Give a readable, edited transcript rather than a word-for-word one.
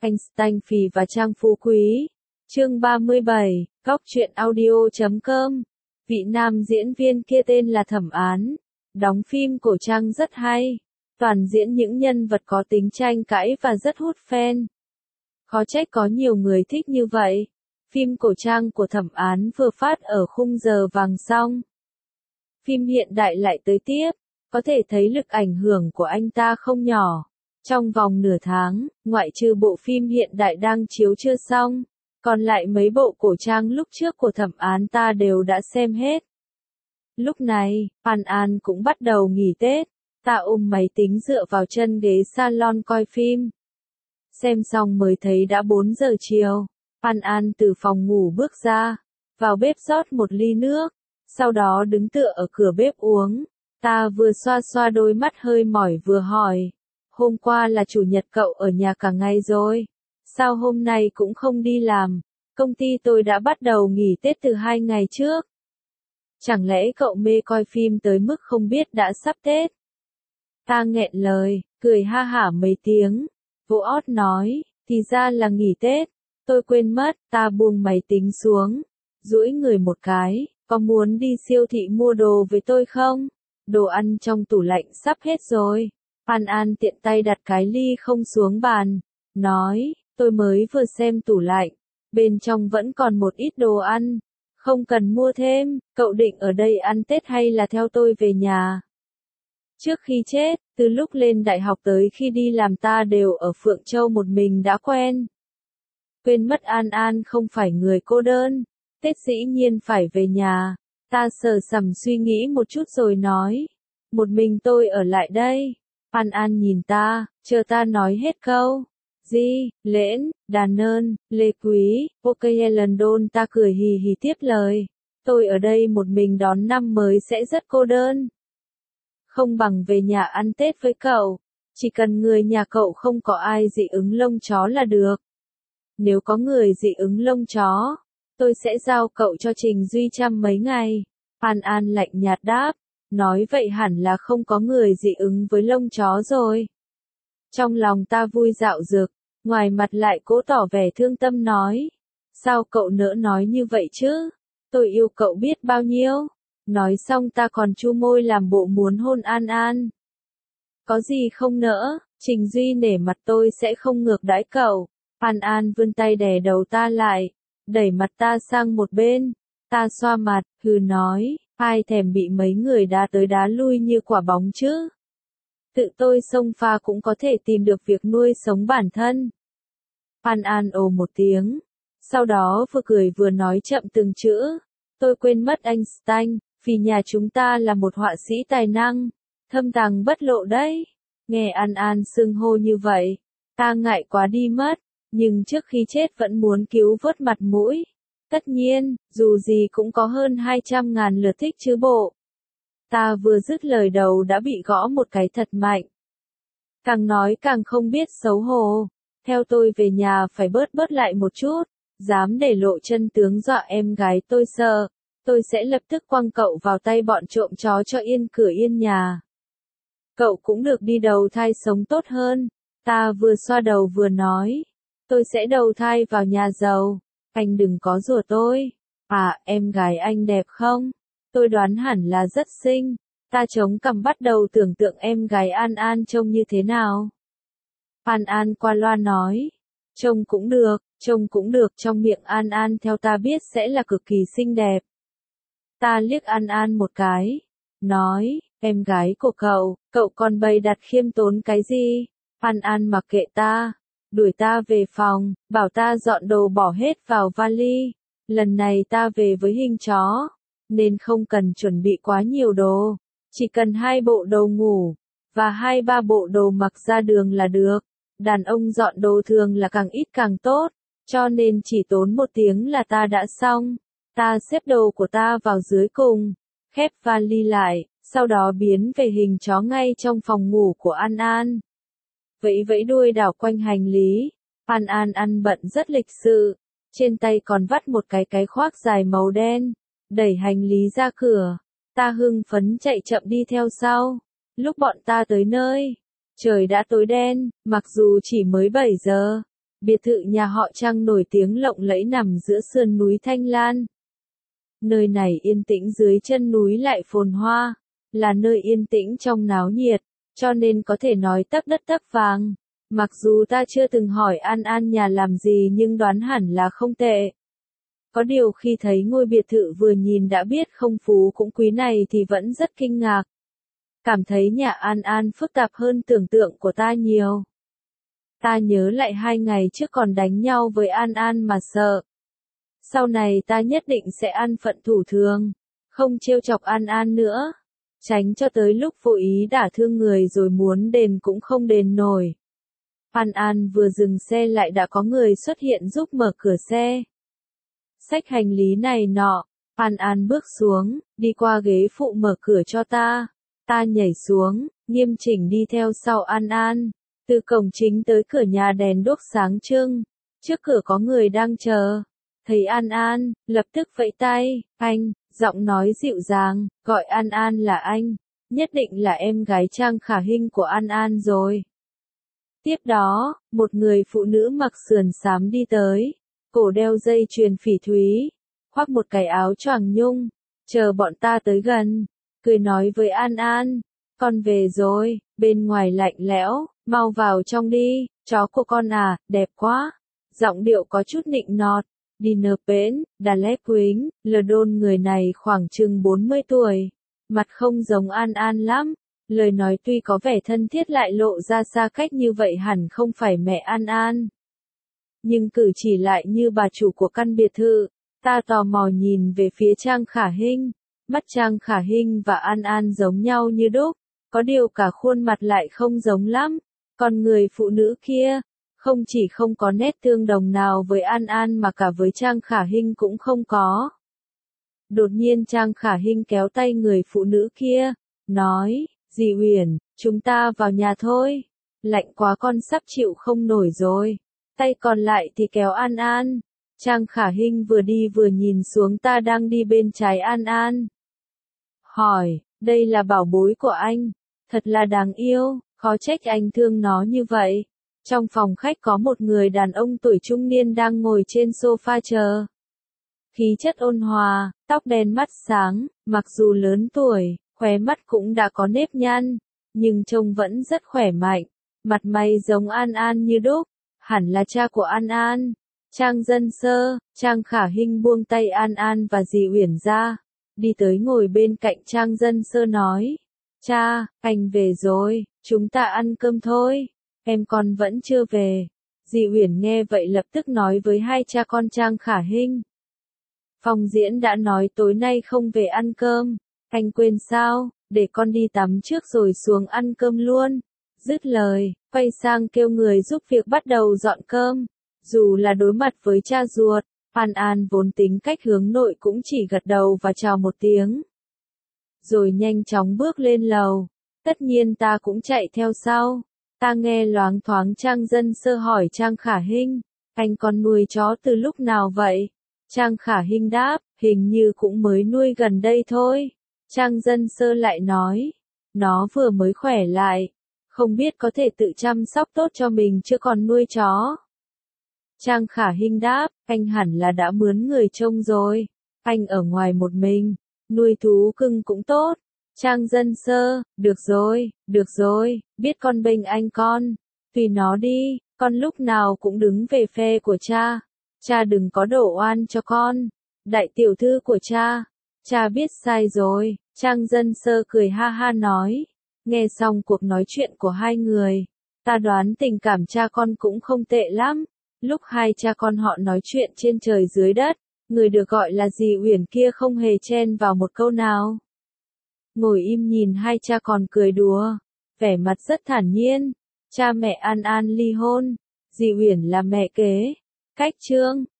Einstein Phì và Trang Phú Quý. Chương 37, Góc truyện audio.com. Vị nam diễn viên kia tên là Thẩm Án. Đóng phim cổ trang rất hay. Toàn diễn những nhân vật có tính tranh cãi và rất hút fan. Khó trách có nhiều người thích như vậy. Phim cổ trang của Thẩm Án vừa phát ở khung giờ vàng xong. Phim hiện đại lại tới tiếp. Có thể thấy lực ảnh hưởng của anh ta không nhỏ. Trong vòng nửa tháng, ngoại trừ bộ phim hiện đại đang chiếu chưa xong, còn lại mấy bộ cổ trang lúc trước của Thẩm Án ta đều đã xem hết. Lúc này, An An cũng bắt đầu nghỉ Tết, ta ôm máy tính dựa vào chân ghế salon coi phim. Xem xong mới thấy đã 4 giờ chiều, An An từ phòng ngủ bước ra, vào bếp rót một ly nước, sau đó đứng tựa ở cửa bếp uống. Ta vừa xoa xoa đôi mắt hơi mỏi vừa hỏi, hôm qua là chủ nhật cậu ở nhà cả ngày rồi, sao hôm nay cũng không đi làm, công ty tôi đã bắt đầu nghỉ Tết từ 2 ngày trước. Chẳng lẽ cậu mê coi phim tới mức không biết đã sắp Tết? Ta nghẹn lời, cười ha hả mấy tiếng, vỗ ót nói, thì ra là nghỉ Tết, tôi quên mất, ta buông máy tính xuống, duỗi người một cái, có muốn đi siêu thị mua đồ với tôi không? Đồ ăn trong tủ lạnh sắp hết rồi. An An tiện tay đặt cái ly không xuống bàn, nói, tôi mới vừa xem tủ lạnh, bên trong vẫn còn một ít đồ ăn, không cần mua thêm, cậu định ở đây ăn Tết hay là theo tôi về nhà? Trước khi chết, từ lúc lên đại học tới khi đi làm ta đều ở Phượng Châu một mình đã quen. Quên mất An An không phải người cô đơn, Tết dĩ nhiên phải về nhà, ta sờ sằm suy nghĩ một chút rồi nói, một mình tôi ở lại đây. An An nhìn ta, chờ ta nói hết câu. Di, Lễn, Đàn Nơn, Lê Quý, ok London ta cười hì hì tiếp lời. Tôi ở đây một mình đón năm mới sẽ rất cô đơn. Không bằng về nhà ăn Tết với cậu. Chỉ cần người nhà cậu không có ai dị ứng lông chó là được. Nếu có người dị ứng lông chó, tôi sẽ giao cậu cho Trình Duy chăm mấy ngày. An An lạnh nhạt đáp. Nói vậy hẳn là không có người dị ứng với lông chó rồi. Trong lòng ta vui dạo dực, ngoài mặt lại cố tỏ vẻ thương tâm nói. Sao cậu nỡ nói như vậy chứ? Tôi yêu cậu biết bao nhiêu. Nói xong ta còn chu môi làm bộ muốn hôn An An. Có gì không nỡ, Trình Duy nể mặt tôi sẽ không ngược đãi cậu. An An vươn tay đè đầu ta lại, đẩy mặt ta sang một bên. Ta xoa mặt, hừ nói. Ai thèm bị mấy người đá tới đá lui như quả bóng chứ? Tự tôi xông pha cũng có thể tìm được việc nuôi sống bản thân. An An ồ một tiếng. Sau đó vừa cười vừa nói chậm từng chữ. Tôi quên mất Einstein, vì nhà chúng ta là một họa sĩ tài năng. Thâm tàng bất lộ đấy. Nghe An An xưng hô như vậy. Ta ngại quá đi mất. Nhưng trước khi chết vẫn muốn cứu vớt mặt mũi. Tất nhiên, dù gì cũng có hơn 200.000 lượt thích chứ bộ. Ta vừa dứt lời đầu đã bị gõ một cái thật mạnh. Càng nói càng không biết xấu hổ. Theo tôi về nhà phải bớt lại một chút. Dám để lộ chân tướng dọa em gái tôi sợ. Tôi sẽ lập tức quăng cậu vào tay bọn trộm chó cho yên cửa yên nhà. Cậu cũng được đi đầu thai sống tốt hơn. Ta vừa xoa đầu vừa nói. Tôi sẽ đầu thai vào nhà giàu. Anh đừng có rủa tôi. À, em gái anh đẹp không? Tôi đoán hẳn là rất xinh. Ta chống cằm bắt đầu tưởng tượng em gái An An trông như thế nào. An An qua loa nói. Trông cũng được, trong miệng An An theo ta biết sẽ là cực kỳ xinh đẹp. Ta liếc An An một cái. Nói, em gái của cậu còn bày đặt khiêm tốn cái gì? An An mặc kệ ta. Đuổi ta về phòng, bảo ta dọn đồ bỏ hết vào vali. Lần này ta về với hình chó, nên không cần chuẩn bị quá nhiều đồ. Chỉ cần 2 bộ đồ ngủ, và 2-3 bộ đồ mặc ra đường là được. Đàn ông dọn đồ thường là càng ít càng tốt, cho nên chỉ tốn 1 tiếng là ta đã xong. Ta xếp đồ của ta vào dưới cùng, khép vali lại, sau đó biến về hình chó ngay trong phòng ngủ của An An. Vẫy đuôi đảo quanh hành lý. An An ăn bận rất lịch sự. Trên tay còn vắt một cái khoác dài màu đen. Đẩy hành lý ra cửa. Ta hưng phấn chạy chậm đi theo sau. Lúc bọn ta tới nơi, trời đã tối đen, mặc dù chỉ mới 7 giờ. Biệt thự nhà họ Trang nổi tiếng lộng lẫy nằm giữa sườn núi Thanh Lan. Nơi này yên tĩnh dưới chân núi lại phồn hoa, là nơi yên tĩnh trong náo nhiệt, cho nên có thể nói tấp đất tấp vàng. Mặc dù ta chưa từng hỏi An An nhà làm gì nhưng đoán hẳn là không tệ. Có điều khi thấy ngôi biệt thự vừa nhìn đã biết không phú cũng quý này thì vẫn rất kinh ngạc. Cảm thấy nhà An An phức tạp hơn tưởng tượng của ta nhiều. Ta nhớ lại 2 ngày trước còn đánh nhau với An An mà sợ. Sau này ta nhất định sẽ an phận thủ thường, không trêu chọc An An nữa. Tránh cho tới lúc vô ý đả thương người rồi muốn đền cũng không đền nổi. An An vừa dừng xe lại đã có người xuất hiện giúp mở cửa xe. Xách hành lý này nọ, An An bước xuống, đi qua ghế phụ mở cửa cho ta. Ta nhảy xuống, nghiêm chỉnh đi theo sau An An. Từ cổng chính tới cửa nhà đèn đuốc sáng trưng. Trước cửa có người đang chờ. Thấy An An, lập tức vẫy tay, anh, giọng nói dịu dàng, gọi An An là anh. Nhất định là em gái Trang Khả Hinh của An An rồi. Tiếp đó, một người phụ nữ mặc sườn xám đi tới, cổ đeo dây chuyền phỉ thúy, khoác một cái áo choàng nhung, chờ bọn ta tới gần, cười nói với An An, con về rồi, bên ngoài lạnh lẽo, mau vào trong đi, chó của con à, đẹp quá. Giọng điệu có chút nịnh nọt, Dinner Payne, Dalek Queen, Ldon người này khoảng chừng 40 tuổi, mặt không giống An An lắm. Lời nói tuy có vẻ thân thiết lại lộ ra xa cách như vậy hẳn không phải mẹ An An. Nhưng cử chỉ lại như bà chủ của căn biệt thự. Ta tò mò nhìn về phía Trang Khả Hinh. Mắt Trang Khả Hinh và An An giống nhau như đúc, có điều cả khuôn mặt lại không giống lắm. Còn người phụ nữ kia, không chỉ không có nét tương đồng nào với An An mà cả với Trang Khả Hinh cũng không có. Đột nhiên Trang Khả Hinh kéo tay người phụ nữ kia, nói, dì Uyển, chúng ta vào nhà thôi. Lạnh quá con sắp chịu không nổi rồi. Tay còn lại thì kéo An An. Trang Khả Hinh vừa đi vừa nhìn xuống ta đang đi bên trái An An. Hỏi, đây là bảo bối của anh. Thật là đáng yêu, khó trách anh thương nó như vậy. Trong phòng khách có một người đàn ông tuổi trung niên đang ngồi trên sofa chờ. Khí chất ôn hòa, tóc đen mắt sáng, mặc dù lớn tuổi, khóe mắt cũng đã có nếp nhăn, nhưng trông vẫn rất khỏe mạnh. Mặt mày giống An An như đúc, hẳn là cha của An An. Trang Dân Sơ, Trang Khả Hinh buông tay An An và dì Uyển ra, đi tới ngồi bên cạnh Trang Dân Sơ nói, cha, anh về rồi, chúng ta ăn cơm thôi, em con vẫn chưa về. Dì Uyển nghe vậy lập tức nói với hai cha con Trang Khả Hinh. Phòng diễn đã nói tối nay không về ăn cơm, anh quên sao, để con đi tắm trước rồi xuống ăn cơm luôn. Dứt lời, quay sang kêu người giúp việc bắt đầu dọn cơm. Dù là đối mặt với cha ruột, An An vốn tính cách hướng nội cũng chỉ gật đầu và chào một tiếng. Rồi nhanh chóng bước lên lầu. Tất nhiên ta cũng chạy theo sau. Ta nghe loáng thoáng Trang Dân Sơ hỏi Trang Khả Hinh, anh con nuôi chó từ lúc nào vậy? Trang Khả Hinh đáp, hình như cũng mới nuôi gần đây thôi. Trang Dân Sơ lại nói, nó vừa mới khỏe lại, không biết có thể tự chăm sóc tốt cho mình chưa còn nuôi chó. Trang Khả Hinh đáp, anh hẳn là đã mướn người trông rồi. Anh ở ngoài một mình, nuôi thú cưng cũng tốt. Trang Dân Sơ, được rồi, biết con bênh anh con. Tùy nó đi, con lúc nào cũng đứng về phe của cha. Cha đừng có đổ oan cho con. Đại tiểu thư của cha biết sai rồi. Trang Dân Sơ cười ha ha nói. Nghe xong cuộc nói chuyện của hai người, ta đoán tình cảm cha con cũng không tệ lắm. Lúc hai cha con họ nói chuyện trên trời dưới đất, người được gọi là dì Uyển kia không hề chen vào một câu nào. Ngồi im nhìn hai cha con cười đùa, vẻ mặt rất thản nhiên. Cha mẹ An An ly hôn, dì Uyển là mẹ kế. Cách chương